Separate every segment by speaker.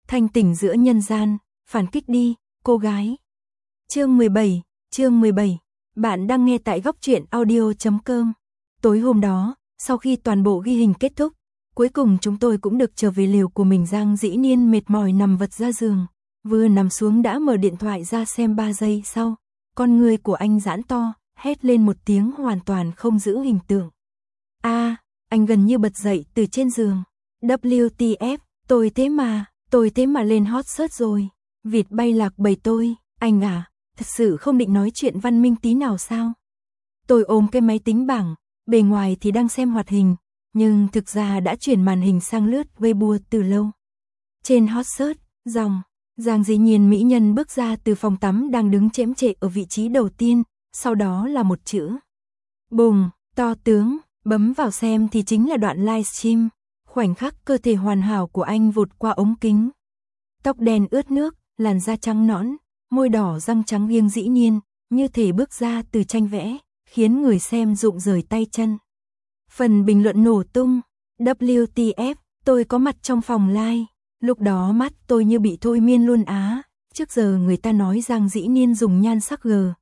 Speaker 1: thanh tỉnh giữa nhân gian, phản kích đi, cô gái. Chương 17, bạn đang nghe tại góc truyện audio.com. Tối hôm đó, sau khi toàn bộ ghi hình kết thúc, cuối cùng chúng tôi cũng được trở về lều của mình. Giang Dĩ Niên mệt mỏi nằm vật ra giường, vừa nằm xuống đã mở điện thoại ra xem 3 giây sau, con người của anh giãn to, hét lên một tiếng hoàn toàn không giữ hình tượng. Anh gần như bật dậy từ trên giường. WTF, tôi thế mà lên hot search rồi. Vịt bay lạc bầy tôi, anh à, thật sự không định nói chuyện văn minh tí nào sao? Tôi ôm cái máy tính bảng, bề ngoài thì đang xem hoạt hình, nhưng thực ra đã chuyển màn hình sang lướt Weibo từ lâu. Trên hot search, dòng, Giang Dĩ Nhiên mỹ nhân bước ra từ phòng tắm đang đứng chễm chệ ở vị trí đầu tiên, sau đó là một chữ. Bùng, to tướng, bấm vào xem thì chính là đoạn livestream, khoảnh khắc cơ thể hoàn hảo của anh vụt qua ống kính. Tóc đen ướt nước, làn da trắng nõn, môi đỏ răng trắng nghiêng Dĩ Nhiên, như thể bước ra từ tranh vẽ, khiến người xem rụng rời tay chân. Phần bình luận nổ tung, WTF, tôi có mặt trong phòng live, lúc đó mắt tôi như bị thôi miên luôn á, trước giờ người ta nói Giang Dĩ Nhiên dùng nhan sắc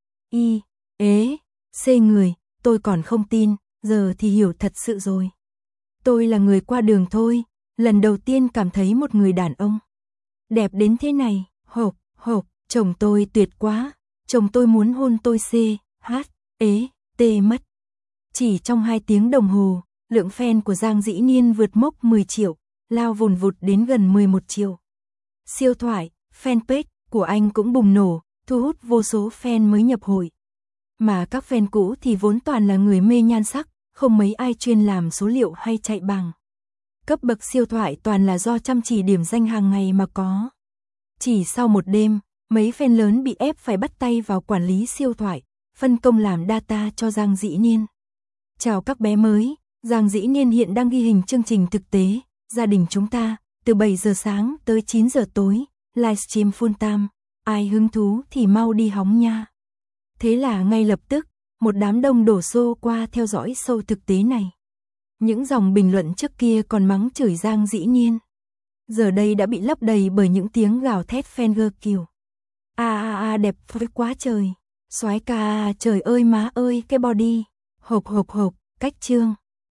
Speaker 1: C người, tôi còn không tin, giờ thì hiểu thật sự rồi. Tôi là người qua đường thôi, lần đầu tiên cảm thấy một người đàn ông đẹp đến thế này, chồng tôi tuyệt quá, chồng tôi muốn hôn tôi mất. Chỉ trong 2 tiếng đồng hồ, lượng fan của Giang Dĩ Nhiên vượt mốc 10 triệu, lao vùn vụt đến gần 11 triệu. Siêu thoại, fanpage của anh cũng bùng nổ, thu hút vô số fan mới nhập hội. Mà các fan cũ thì vốn toàn là người mê nhan sắc, không mấy ai chuyên làm số liệu hay chạy bằng. Cấp bậc siêu thoại toàn là do chăm chỉ điểm danh hàng ngày mà có. Chỉ sau một đêm, mấy fan lớn bị ép phải bắt tay vào quản lý siêu thoại, phân công làm data cho Giang Dĩ Nhiên. Chào các bé mới, Giang Dĩ Nhiên hiện đang ghi hình chương trình thực tế, gia đình chúng ta, từ 7 giờ sáng tới 9 giờ tối, livestream full time, ai hứng thú thì mau đi hóng nha. Thế là ngay lập tức, một đám đông đổ xô qua theo dõi show thực tế này. Những dòng bình luận trước kia còn mắng chửi Giang Dĩ Nhiên, giờ đây đã bị lấp đầy bởi những tiếng gào thét fan girl kiểu. Đẹp với quá trời, soái ca, trời ơi má ơi cái body, hộp, cách chương.